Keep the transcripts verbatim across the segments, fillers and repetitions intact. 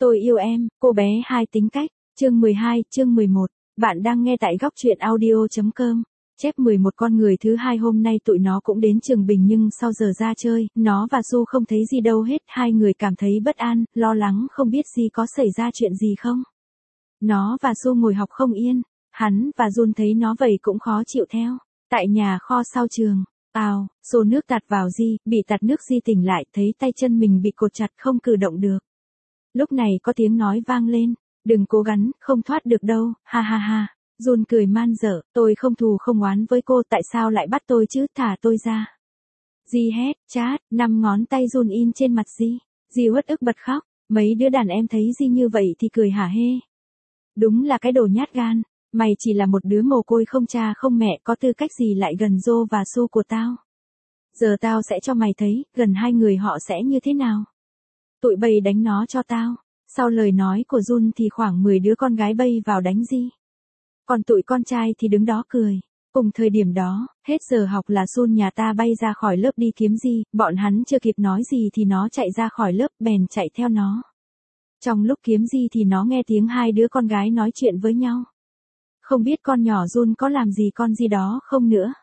Tôi yêu em, cô bé hai tính cách, chương mười hai, chương mười một. Bạn đang nghe tại góc truyện audio.com. Chép mười một con người thứ hai hôm nay tụi nó cũng đến trường Bình nhưng sau giờ ra chơi, nó và Su không thấy gì đâu hết. Hai người cảm thấy bất an, lo lắng không biết gì có xảy ra chuyện gì không. Nó và Su ngồi học không yên, hắn và Jun thấy nó vậy cũng khó chịu theo. Tại nhà kho sau trường, ào, xô nước tạt vào Di, bị tạt nước Di tỉnh lại thấy tay chân mình bị cột chặt không cử động được. Lúc này có tiếng nói vang lên, đừng cố gắng, không thoát được đâu, ha ha ha. Jun cười man dở, tôi không thù không oán với cô, tại sao lại bắt tôi chứ, thả tôi ra. Di hét, chát, năm ngón tay Jun in trên mặt Di. Di uất ức bật khóc, mấy đứa đàn em thấy Di như vậy thì cười hả hê. Đúng là cái đồ nhát gan, mày chỉ là một đứa mồ côi không cha không mẹ, có tư cách gì lại gần Jo và Su của tao. Giờ tao sẽ cho mày thấy, gần hai người họ sẽ như thế nào. Tụi bay đánh nó cho tao. Sau lời nói của Jun thì khoảng mười đứa con gái bay vào đánh Di. Còn tụi con trai thì đứng đó cười. Cùng thời điểm đó, hết giờ học là Sun nhà ta bay ra khỏi lớp đi kiếm Di, bọn hắn chưa kịp nói gì thì nó chạy ra khỏi lớp, bèn chạy theo nó. Trong lúc kiếm Di thì nó nghe tiếng hai đứa con gái nói chuyện với nhau. Không biết con nhỏ Jun có làm gì con Di đó không nữa.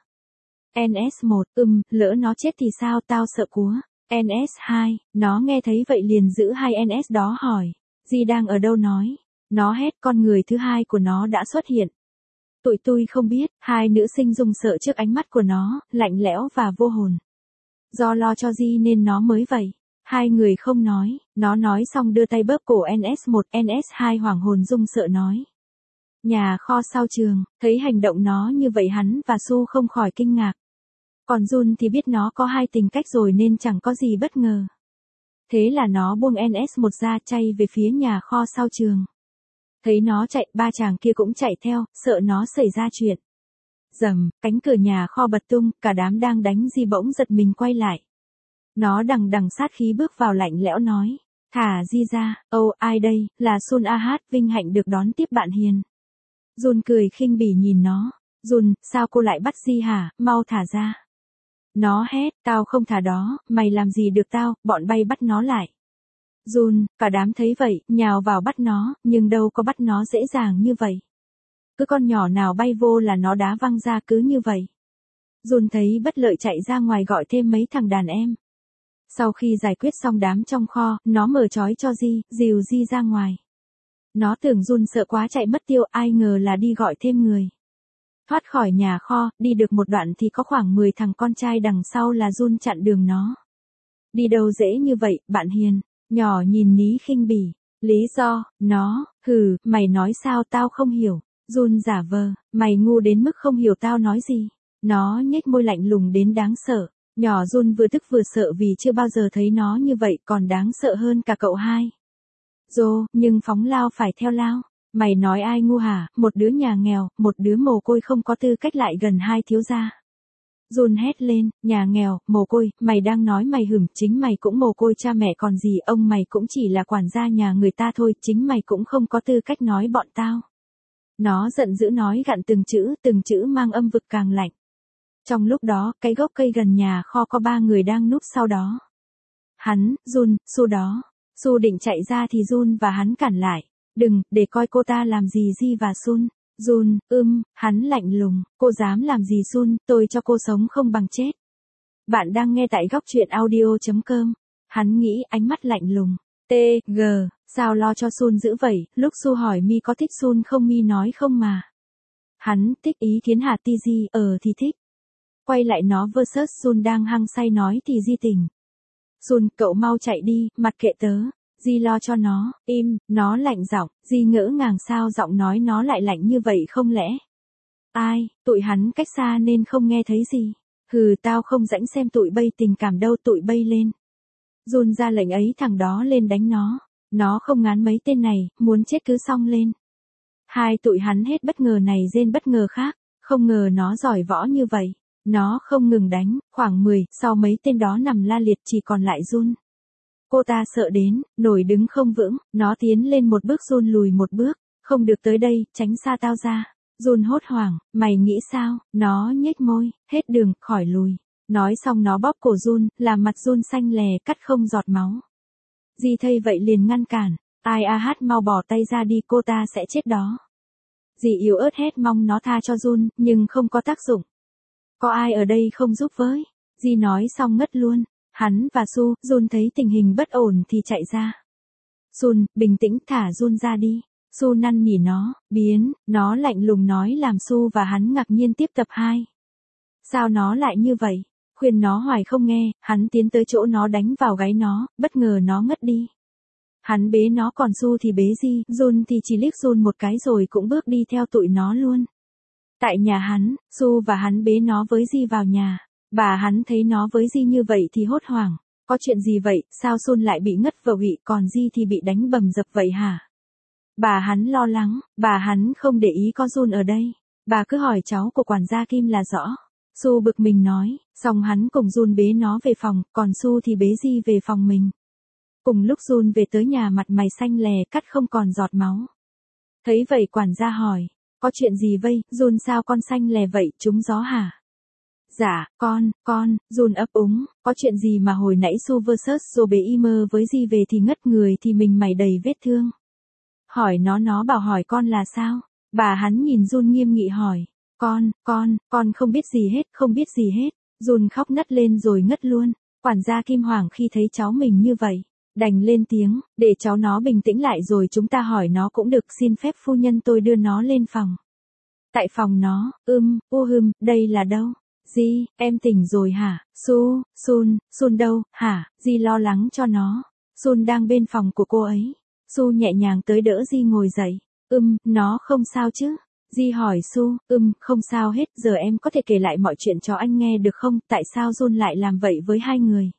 en ét một, ừm, lỡ nó chết thì sao, tao sợ cúa. en ét hai, nó nghe thấy vậy liền giữ hai en ét đó hỏi, Di đang ở đâu nói. Nó hét, con người thứ hai của nó đã xuất hiện. Tụi tôi không biết, hai nữ sinh run sợ trước ánh mắt của nó, lạnh lẽo và vô hồn. Do lo cho Di nên nó mới vậy. Hai người không nói, nó nói xong đưa tay bóp cổ en ét một, en ét hai hoảng hồn run sợ nói. Nhà kho sau trường, thấy hành động nó như vậy hắn và Su không khỏi kinh ngạc. Còn Jun thì biết nó có hai tính cách rồi nên chẳng có gì bất ngờ. Thế là nó buông en ét một ra chay về phía nhà kho sau trường. Thấy nó chạy, ba chàng kia cũng chạy theo, sợ nó xảy ra chuyện. Rầm, cánh cửa nhà kho bật tung, cả đám đang đánh Di bỗng giật mình quay lại. Nó đằng đằng sát khí bước vào lạnh lẽo nói, thả Di ra, âu, ai đây, là Sun a hát, vinh hạnh được đón tiếp bạn hiền. Jun cười khinh bỉ nhìn nó, Jun, sao cô lại bắt Di hả, mau thả ra. Nó hét, tao không thả đó, mày làm gì được tao, bọn bay bắt nó lại. Jun, cả đám thấy vậy, nhào vào bắt nó, nhưng đâu có bắt nó dễ dàng như vậy. Cứ con nhỏ nào bay vô là nó đá văng ra cứ như vậy. Jun thấy bất lợi chạy ra ngoài gọi thêm mấy thằng đàn em. Sau khi giải quyết xong đám trong kho, nó mở trói cho Di, dìu Di ra ngoài. Nó tưởng Jun sợ quá chạy mất tiêu, ai ngờ là đi gọi thêm người. Thoát khỏi nhà kho, đi được một đoạn thì có khoảng mười thằng con trai đằng sau là Jun chặn đường nó. Đi đâu dễ như vậy, bạn hiền. Nhỏ nhìn ní khinh bỉ. Lý do, nó, hừ, mày nói sao tao không hiểu. Jun giả vờ, mày ngu đến mức không hiểu tao nói gì. Nó nhếch môi lạnh lùng đến đáng sợ. Nhỏ Jun vừa tức vừa sợ vì chưa bao giờ thấy nó như vậy, còn đáng sợ hơn cả cậu hai. Dô, nhưng phóng lao phải theo lao. Mày nói ai ngu hả, một đứa nhà nghèo, một đứa mồ côi không có tư cách lại gần hai thiếu gia. Jun hét lên, nhà nghèo, mồ côi, mày đang nói mày hửm, chính mày cũng mồ côi cha mẹ còn gì, ông mày cũng chỉ là quản gia nhà người ta thôi, chính mày cũng không có tư cách nói bọn tao. Nó giận dữ nói gặn từng chữ, từng chữ mang âm vực càng lạnh. Trong lúc đó, cái gốc cây gần nhà kho có ba người đang núp sau đó. Hắn, Jun, Su đó. Su định chạy ra thì Jun và hắn cản lại. Đừng, để coi cô ta làm gì Di và Sun. Jun, ưm, hắn lạnh lùng, cô dám làm gì Sun, tôi cho cô sống không bằng chết. Bạn đang nghe tại góc truyện audio.com. Hắn nghĩ ánh mắt lạnh lùng. T, G, sao lo cho Sun dữ vậy, lúc Su hỏi mi có thích Sun không mi nói không mà. Hắn, thích ý kiến hả ti Di, ờ thì thích. Quay lại nó versus Sun đang hăng say nói thì Di tỉnh. Sun, cậu mau chạy đi, mặt kệ tớ. Di lo cho nó, im, nó lạnh giọng, Di ngỡ ngàng sao giọng nói nó lại lạnh như vậy không lẽ. Ai, tụi hắn cách xa nên không nghe thấy gì. Hừ, tao không rảnh xem tụi bay tình cảm đâu, tụi bay lên. Jun ra lệnh ấy thằng đó lên đánh nó. Nó không ngán mấy tên này, muốn chết cứ xong lên. Hai tụi hắn hết bất ngờ này rên bất ngờ khác, không ngờ nó giỏi võ như vậy. Nó không ngừng đánh, khoảng mười, sau mấy tên đó nằm la liệt chỉ còn lại Jun. Cô ta sợ đến, nổi đứng không vững, nó tiến lên một bước Jun lùi một bước, không được tới đây, tránh xa tao ra. Jun hốt hoảng, mày nghĩ sao, nó nhếch môi, hết đường, khỏi lùi. Nói xong nó bóp cổ Jun, làm mặt Jun xanh lè cắt không giọt máu. Di thấy vậy liền ngăn cản, Ai a hát mau bỏ tay ra đi, cô ta sẽ chết đó. Dì yếu ớt hét mong nó tha cho Jun, nhưng không có tác dụng. Có ai ở đây không giúp với? Dì nói xong ngất luôn. Hắn và Su, Jun thấy tình hình bất ổn thì chạy ra. Sun, bình tĩnh, thả Jun ra đi. Su năn nỉ nó, biến, nó lạnh lùng nói làm Su và hắn ngạc nhiên tiếp tập hai. Sao nó lại như vậy? Khuyên nó hoài không nghe, hắn tiến tới chỗ nó đánh vào gáy nó, bất ngờ nó ngất đi. Hắn bế nó còn Su thì bế Di, Jun thì chỉ liếc Jun một cái rồi cũng bước đi theo tụi nó luôn. Tại nhà hắn, Su và hắn bế nó với Di vào nhà. Bà hắn thấy nó với Di như vậy thì hốt hoảng. Có chuyện gì vậy, sao Sun lại bị ngất vào ị còn Di thì bị đánh bầm dập vậy hả? Bà hắn lo lắng, bà hắn không để ý có Jun ở đây. Bà cứ hỏi cháu của quản gia Kim là rõ. Su bực mình nói, xong hắn cùng Jun bế nó về phòng, còn Su thì bế Di về phòng mình. Cùng lúc Jun về tới nhà mặt mày xanh lè, cắt không còn giọt máu. Thấy vậy quản gia hỏi, có chuyện gì vây, Jun sao con xanh lè vậy, trúng gió hả? Dạ, con, con, Jun ấp úng, có chuyện gì mà hồi nãy Su versus rồi bế Imer với Di về thì ngất người thì mình mày đầy vết thương. Hỏi nó nó bảo hỏi con là sao? Bà hắn nhìn Jun nghiêm nghị hỏi, con, con, con không biết gì hết, không biết gì hết. Jun khóc nấc lên rồi ngất luôn. Quản gia Kim hoảng khi thấy cháu mình như vậy. Đành lên tiếng, để cháu nó bình tĩnh lại rồi chúng ta hỏi nó cũng được, xin phép phu nhân tôi đưa nó lên phòng. Tại phòng nó, ưm, u hừm, đây là đâu? Di, em tỉnh rồi hả? Su, Sun, Sun đâu, hả? Di lo lắng cho nó. Sun đang bên phòng của cô ấy. Su nhẹ nhàng tới đỡ Di ngồi dậy. Ưm, nó không sao chứ? Di hỏi Su, ưm, không sao hết, giờ em có thể kể lại mọi chuyện cho anh nghe được không? Tại sao Jun lại làm vậy với hai người?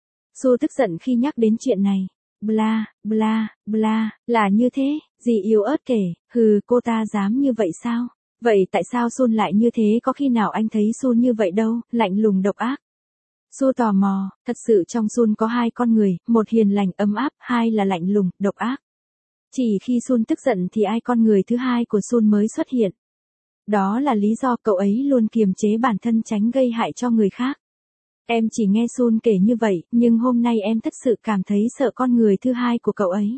Su tức giận khi nhắc đến chuyện này. Bla, bla, bla, là như thế, Di yếu ớt kể, hừ, cô ta dám như vậy sao? Vậy tại sao Sun lại như thế, có khi nào anh thấy Sun như vậy đâu, lạnh lùng độc ác? Su tò mò, thật sự trong Sun có hai con người, một hiền lành ấm áp, hai là lạnh lùng, độc ác. Chỉ khi Sun tức giận thì ai con người thứ hai của Sun mới xuất hiện. Đó là lý do cậu ấy luôn kiềm chế bản thân tránh gây hại cho người khác. Em chỉ nghe Sun kể như vậy, nhưng hôm nay em thật sự cảm thấy sợ con người thứ hai của cậu ấy.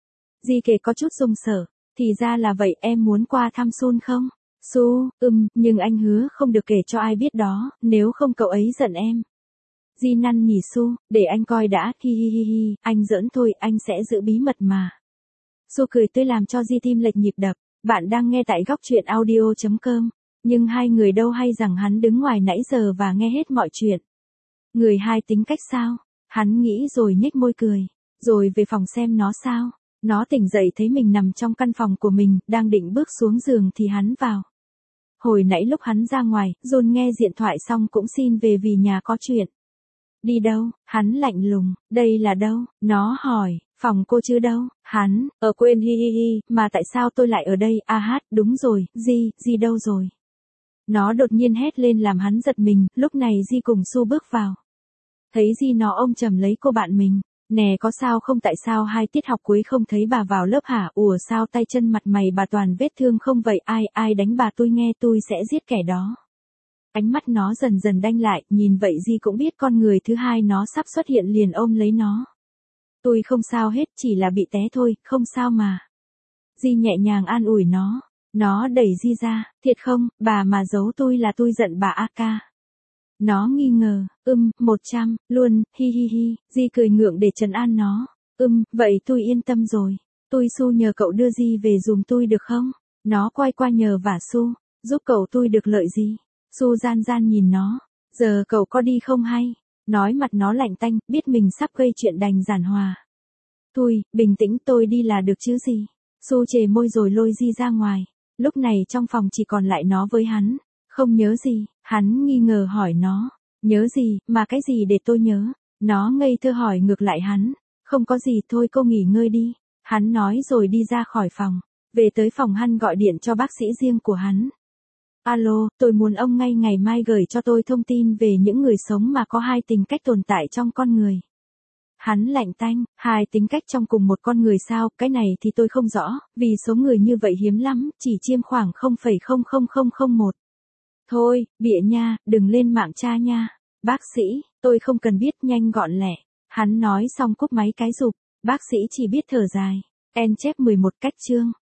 Di kể có chút run sợ, thì ra là vậy, em muốn qua thăm Sun không? Su, ừm, nhưng anh hứa không được kể cho ai biết đó, nếu không cậu ấy giận em. Di năn nỉ Su, để anh coi đã, hi hi hi hi, anh giỡn thôi, anh sẽ giữ bí mật mà. Su cười tươi làm cho Di tim lệch nhịp đập. Bạn đang nghe tại góc truyện audio chấm com. Nhưng hai người đâu hay rằng hắn đứng ngoài nãy giờ và nghe hết mọi chuyện. Người hai tính cách sao? Hắn nghĩ rồi nhếch môi cười. Rồi về phòng xem nó sao. Nó tỉnh dậy thấy mình nằm trong căn phòng của mình, đang định bước xuống giường thì hắn vào. Hồi nãy lúc hắn ra ngoài, Jun nghe điện thoại xong cũng xin về vì nhà có chuyện. Đi đâu? Hắn lạnh lùng, đây là đâu? Nó hỏi, phòng cô chứ đâu? Hắn, ở quên hi hi hi, mà tại sao tôi lại ở đây? A hát, đúng rồi, Di, Di đâu rồi? Nó đột nhiên hét lên làm hắn giật mình, lúc này Di cùng Su bước vào. Thấy Di nó ôm chầm lấy cô bạn mình. Nè có sao không, tại sao hai tiết học cuối không thấy bà vào lớp hả? Ủa sao tay chân mặt mày bà toàn vết thương không vậy? Ai, ai đánh bà tôi nghe tôi sẽ giết kẻ đó. Ánh mắt nó dần dần đanh lại, nhìn vậy Di cũng biết con người thứ hai nó sắp xuất hiện liền ôm lấy nó. Tôi không sao hết, chỉ là bị té thôi, không sao mà. Di nhẹ nhàng an ủi nó. Nó đẩy Di ra, thiệt không, bà mà giấu tôi là tôi giận bà a ca. Nó nghi ngờ, ưm, một trăm, luôn, hi hi hi, Di cười ngượng để trấn an nó. Ưm, vậy tôi yên tâm rồi. Tôi Su nhờ cậu đưa Di về dùm tôi được không? Nó quay qua nhờ vả Su, giúp cậu tôi được lợi gì? Su gian gian nhìn nó, giờ cậu có đi không hay? Nói mặt nó lạnh tanh, biết mình sắp gây chuyện đành giản hòa. Tôi, bình tĩnh, tôi đi là được chứ gì? Su chề môi rồi lôi Di ra ngoài. Lúc này trong phòng chỉ còn lại nó với hắn. Không nhớ gì, hắn nghi ngờ hỏi nó. Nhớ gì, mà cái gì để tôi nhớ? Nó ngây thơ hỏi ngược lại hắn. Không có gì, thôi cô nghỉ ngơi đi. Hắn nói rồi đi ra khỏi phòng. Về tới phòng hắn gọi điện cho bác sĩ riêng của hắn. Alo, tôi muốn ông ngay ngày mai gửi cho tôi thông tin về những người sống mà có hai tính cách tồn tại trong con người. Hắn lạnh tanh, hai tính cách trong cùng một con người sao, cái này thì tôi không rõ, vì số người như vậy hiếm lắm, chỉ chiêm khoảng không phẩy không không không không một. Thôi, bịa nha, đừng lên mạng tra nha. Bác sĩ, tôi không cần biết, nhanh gọn lẹ. Hắn nói xong cúp máy cái rụp, bác sĩ chỉ biết thở dài. En chép mười một cách chương.